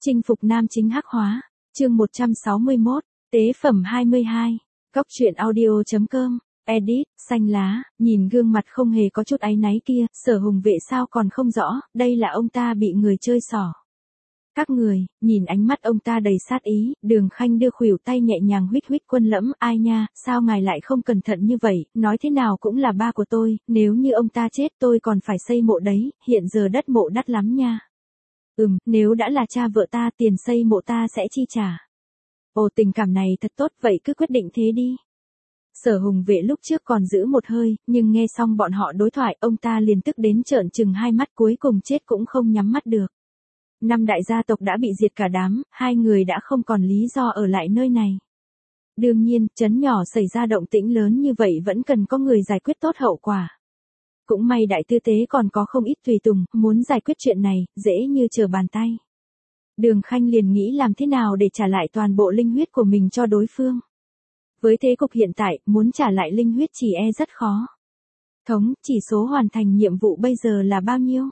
Chinh phục nam chính hắc hóa, chương 161, tế phẩm 22, góc truyện audio.com, edit, xanh lá, nhìn gương mặt không hề có chút áy náy kia, Sở Hùng Vệ sao còn không rõ, đây là ông ta bị người chơi xỏ. Các người, nhìn ánh mắt ông ta đầy sát ý, Đường Khanh đưa khuỷu tay nhẹ nhàng huýt huýt Quân Lẫm, ai nha, sao ngài lại không cẩn thận như vậy, nói thế nào cũng là ba của tôi, nếu như ông ta chết tôi còn phải xây mộ đấy, hiện giờ đất mộ đắt lắm nha. Nếu đã là cha vợ ta tiền xây mộ ta sẽ chi trả. Ồ tình cảm này thật tốt vậy cứ quyết định thế đi. Sở Hùng Vệ lúc trước còn giữ một hơi, nhưng nghe xong bọn họ đối thoại ông ta liền tức đến trợn trừng hai mắt cuối cùng chết cũng không nhắm mắt được. 5 đại gia tộc đã bị diệt cả đám, 2 người đã không còn lý do ở lại nơi này. Đương nhiên, trấn nhỏ xảy ra động tĩnh lớn như vậy vẫn cần có người giải quyết tốt hậu quả. Cũng may đại tư tế còn có không ít tùy tùng, muốn giải quyết chuyện này, dễ như trở bàn tay. Đường Khanh liền nghĩ làm thế nào để trả lại toàn bộ linh huyết của mình cho đối phương. Với thế cục hiện tại, muốn trả lại linh huyết chỉ e rất khó. Chỉ số hoàn thành nhiệm vụ bây giờ là bao nhiêu?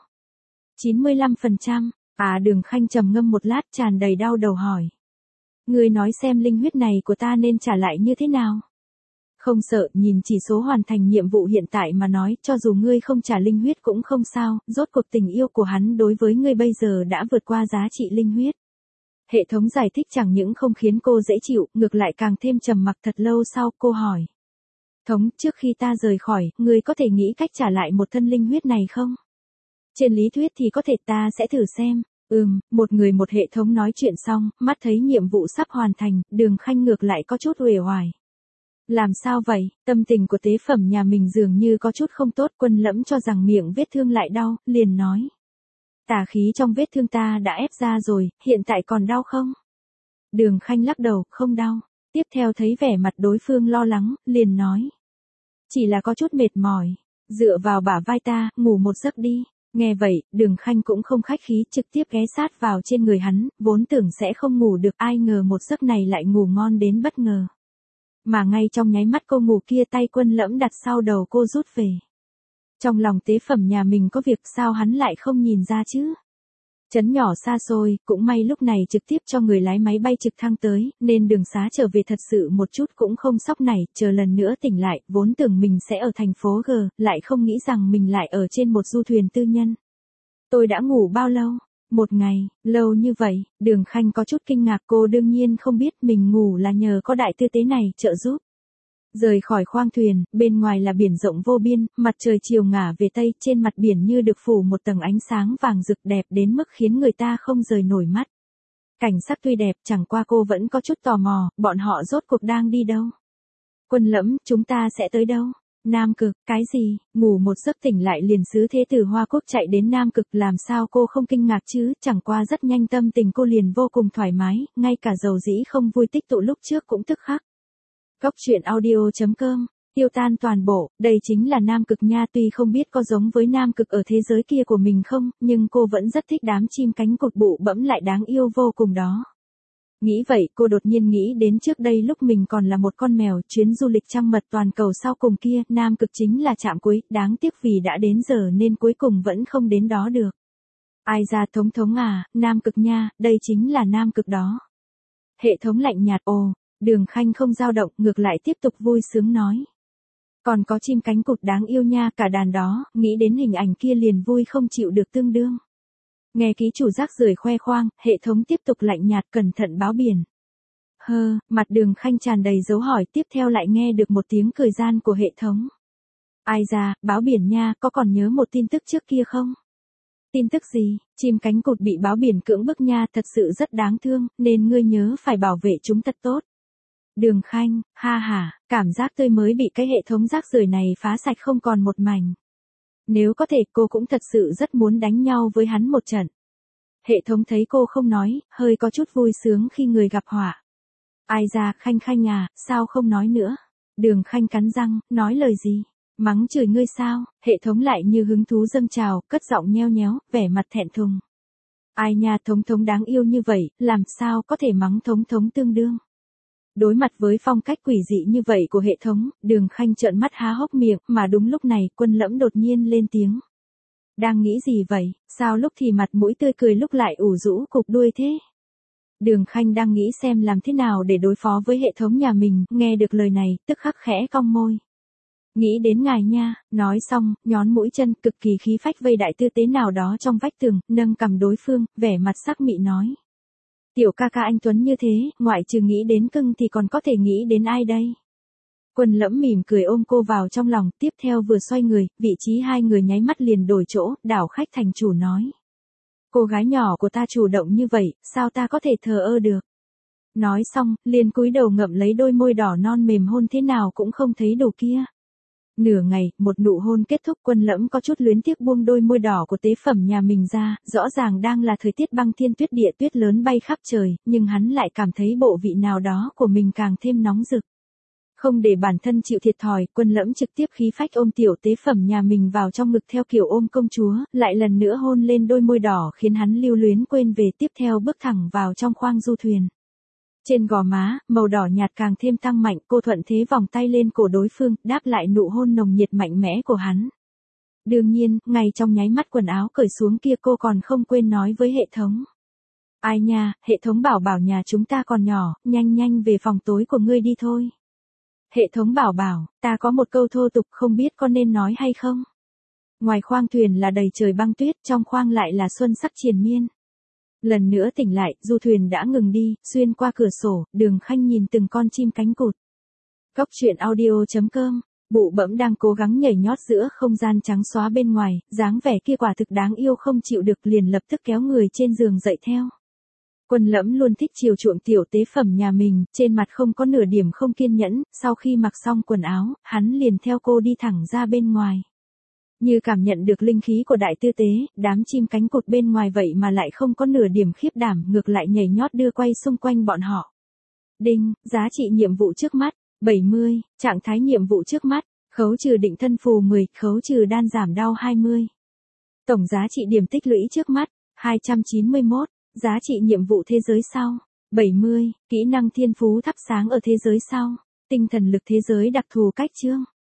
95%. Đường Khanh trầm ngâm một lát tràn đầy đau đầu hỏi. Ngươi nói xem linh huyết này của ta nên trả lại như thế nào? Không sợ, nhìn chỉ số hoàn thành nhiệm vụ hiện tại mà nói, cho dù ngươi không trả linh huyết cũng không sao, rốt cuộc tình yêu của hắn đối với ngươi bây giờ đã vượt qua giá trị linh huyết. Hệ thống giải thích chẳng những không khiến cô dễ chịu, ngược lại càng thêm trầm mặc thật lâu sau cô hỏi. Trước khi ta rời khỏi, ngươi có thể nghĩ cách trả lại một thân linh huyết này không? Trên lý thuyết thì có thể ta sẽ thử xem. Một người một hệ thống nói chuyện xong, mắt thấy nhiệm vụ sắp hoàn thành, Đường Khanh ngược lại có chút uể oải. Làm sao vậy, tâm tình của tế phẩm nhà mình dường như có chút không tốt. Quân Lẫm cho rằng miệng vết thương lại đau, liền nói. Tà khí trong vết thương ta đã ép ra rồi, hiện tại còn đau không? Đường Khanh lắc đầu, không đau. Tiếp theo thấy vẻ mặt đối phương lo lắng, liền nói. Chỉ là có chút mệt mỏi, dựa vào bả vai ta, ngủ một giấc đi. Nghe vậy, Đường Khanh cũng không khách khí trực tiếp ghé sát vào trên người hắn, vốn tưởng sẽ không ngủ được ai ngờ một giấc này lại ngủ ngon đến bất ngờ. Mà ngay trong nháy mắt cô ngủ kia tay Quân Lẫm đặt sau đầu cô rút về. Trong lòng tế phẩm nhà mình có việc sao hắn lại không nhìn ra chứ? Trấn nhỏ xa xôi, cũng may lúc này trực tiếp cho người lái máy bay trực thăng tới, nên đường xá trở về thật sự một chút cũng không sốc nảy, chờ lần nữa tỉnh lại, vốn tưởng mình sẽ ở thành phố G, lại không nghĩ rằng mình lại ở trên một du thuyền tư nhân. Tôi đã ngủ bao lâu? Một ngày, lâu như vậy, Đường Khanh có chút kinh ngạc cô đương nhiên không biết mình ngủ là nhờ có đại tư tế này trợ giúp. Rời khỏi khoang thuyền, bên ngoài là biển rộng vô biên, mặt trời chiều ngả về tây, trên mặt biển như được phủ một tầng ánh sáng vàng rực đẹp đến mức khiến người ta không rời nổi mắt. Cảnh sắc tuy đẹp, chẳng qua cô vẫn có chút tò mò, bọn họ rốt cuộc đang đi đâu? Quân Lẫm, chúng ta sẽ tới đâu? Nam Cực, cái gì? Ngủ một giấc tỉnh lại liền sứ thế tử Hoa Quốc chạy đến Nam Cực, làm sao cô không kinh ngạc chứ, chẳng qua rất nhanh tâm tình cô liền vô cùng thoải mái, ngay cả dầu dĩ không vui tích tụ lúc trước cũng tức khắc. Góc truyện audio.com, tiêu tan toàn bộ, đây chính là Nam Cực nha, tuy không biết có giống với Nam Cực ở thế giới kia của mình không, nhưng cô vẫn rất thích đám chim cánh cụt bụ bẫm lại đáng yêu vô cùng đó. Nghĩ vậy cô đột nhiên nghĩ đến trước đây lúc mình còn là một con mèo, chuyến du lịch trăng mật toàn cầu sau cùng kia, Nam Cực chính là trạm cuối, đáng tiếc vì đã đến giờ nên cuối cùng vẫn không đến đó được. Ai ra thống à, Nam Cực nha, đây chính là Nam Cực đó. Hệ thống lạnh nhạt Đường Khanh không dao động, ngược lại tiếp tục vui sướng nói. Còn có chim cánh cụt đáng yêu nha, cả đàn đó, nghĩ đến hình ảnh kia liền vui không chịu được tương đương. Nghe ký chủ rác rưởi khoe khoang, hệ thống tiếp tục lạnh nhạt cẩn thận báo biển. Mặt Đường Khanh tràn đầy dấu hỏi, tiếp theo lại nghe được một tiếng cười gian của hệ thống. Ai ra, báo biển nha, có còn nhớ một tin tức trước kia không? Tin tức gì? Chim cánh cụt bị báo biển cưỡng bức nha, thật sự rất đáng thương, nên ngươi nhớ phải bảo vệ chúng thật tốt. Đường Khanh, cảm giác tươi mới bị cái hệ thống rác rưởi này phá sạch không còn một mảnh. Nếu có thể cô cũng thật sự rất muốn đánh nhau với hắn một trận. Hệ thống thấy cô không nói, hơi có chút vui sướng khi người gặp họa. Ai ra, Khanh à, sao không nói nữa? Đường Khanh cắn răng, nói lời gì? Mắng chửi ngươi sao? Hệ thống lại như hứng thú dâng trào, cất giọng nheo nhéo, vẻ mặt thẹn thùng. Ai nha, thống đáng yêu như vậy, làm sao có thể mắng thống tương đương? Đối mặt với phong cách quỷ dị như vậy của hệ thống, Đường Khanh trợn mắt há hốc miệng, mà đúng lúc này, Quân Lẫm đột nhiên lên tiếng. Đang nghĩ gì vậy, sao lúc thì mặt mũi tươi cười lúc lại ủ rũ cục đuôi thế? Đường Khanh đang nghĩ xem làm thế nào để đối phó với hệ thống nhà mình, nghe được lời này, tức khắc khẽ cong môi. Nghĩ đến ngài nha, nói xong, nhón mũi chân cực kỳ khí phách vây đại tư tế nào đó trong vách tường, nâng cầm đối phương, vẻ mặt sắc mị nói. Tiểu ca ca anh Tuấn như thế, ngoại trừ nghĩ đến cưng thì còn có thể nghĩ đến ai đây? Quân Lẫm mỉm cười ôm cô vào trong lòng, tiếp theo vừa xoay người, vị trí hai người nháy mắt liền đổi chỗ, đảo khách thành chủ nói. Cô gái nhỏ của ta chủ động như vậy, sao ta có thể thờ ơ được? Nói xong, liền cúi đầu ngậm lấy đôi môi đỏ non mềm hôn thế nào cũng không thấy đủ kia. Nửa ngày, một nụ hôn kết thúc, Quân Lẫm có chút luyến tiếc buông đôi môi đỏ của tế phẩm nhà mình ra, rõ ràng đang là thời tiết băng thiên tuyết địa, tuyết lớn bay khắp trời, nhưng hắn lại cảm thấy bộ vị nào đó của mình càng thêm nóng rực. Không để bản thân chịu thiệt thòi, Quân Lẫm trực tiếp khí phách ôm tiểu tế phẩm nhà mình vào trong ngực theo kiểu ôm công chúa, lại lần nữa hôn lên đôi môi đỏ khiến hắn lưu luyến quên về, tiếp theo bước thẳng vào trong khoang du thuyền. Trên gò má, màu đỏ nhạt càng thêm tăng mạnh, cô thuận thế vòng tay lên cổ đối phương, đáp lại nụ hôn nồng nhiệt mạnh mẽ của hắn. Đương nhiên, ngay trong nháy mắt quần áo cởi xuống kia cô còn không quên nói với hệ thống. Ai nha, hệ thống bảo bảo nhà chúng ta còn nhỏ, nhanh nhanh về phòng tối của ngươi đi thôi. Hệ thống bảo bảo, ta có một câu thô tục không biết có nên nói hay không? Ngoài khoang thuyền là đầy trời băng tuyết, trong khoang lại là xuân sắc triền miên. Lần nữa tỉnh lại, du thuyền đã ngừng đi, xuyên qua cửa sổ, Đường Khanh nhìn từng con chim cánh cụt. Cóc truyện audio.com, bụ bẫm đang cố gắng nhảy nhót giữa không gian trắng xóa bên ngoài, dáng vẻ kia quả thực đáng yêu không chịu được, liền lập tức kéo người trên giường dậy theo. Quân Lẫm luôn thích chiều chuộng tiểu tế phẩm nhà mình, trên mặt không có nửa điểm không kiên nhẫn, sau khi mặc xong quần áo, hắn liền theo cô đi thẳng ra bên ngoài. Như cảm nhận được linh khí của đại tư tế, đám chim cánh cụt bên ngoài vậy mà lại không có nửa điểm khiếp đảm, ngược lại nhảy nhót đưa quay xung quanh bọn họ. Đinh, giá trị nhiệm vụ trước mắt, 70, trạng thái nhiệm vụ trước mắt, khấu trừ định thân phù 10, khấu trừ đan giảm đau 20. Tổng giá trị điểm tích lũy trước mắt, 291, giá trị nhiệm vụ thế giới sau, 70, kỹ năng thiên phú thắp sáng ở thế giới sau, tinh thần lực thế giới đặc thù cách chương.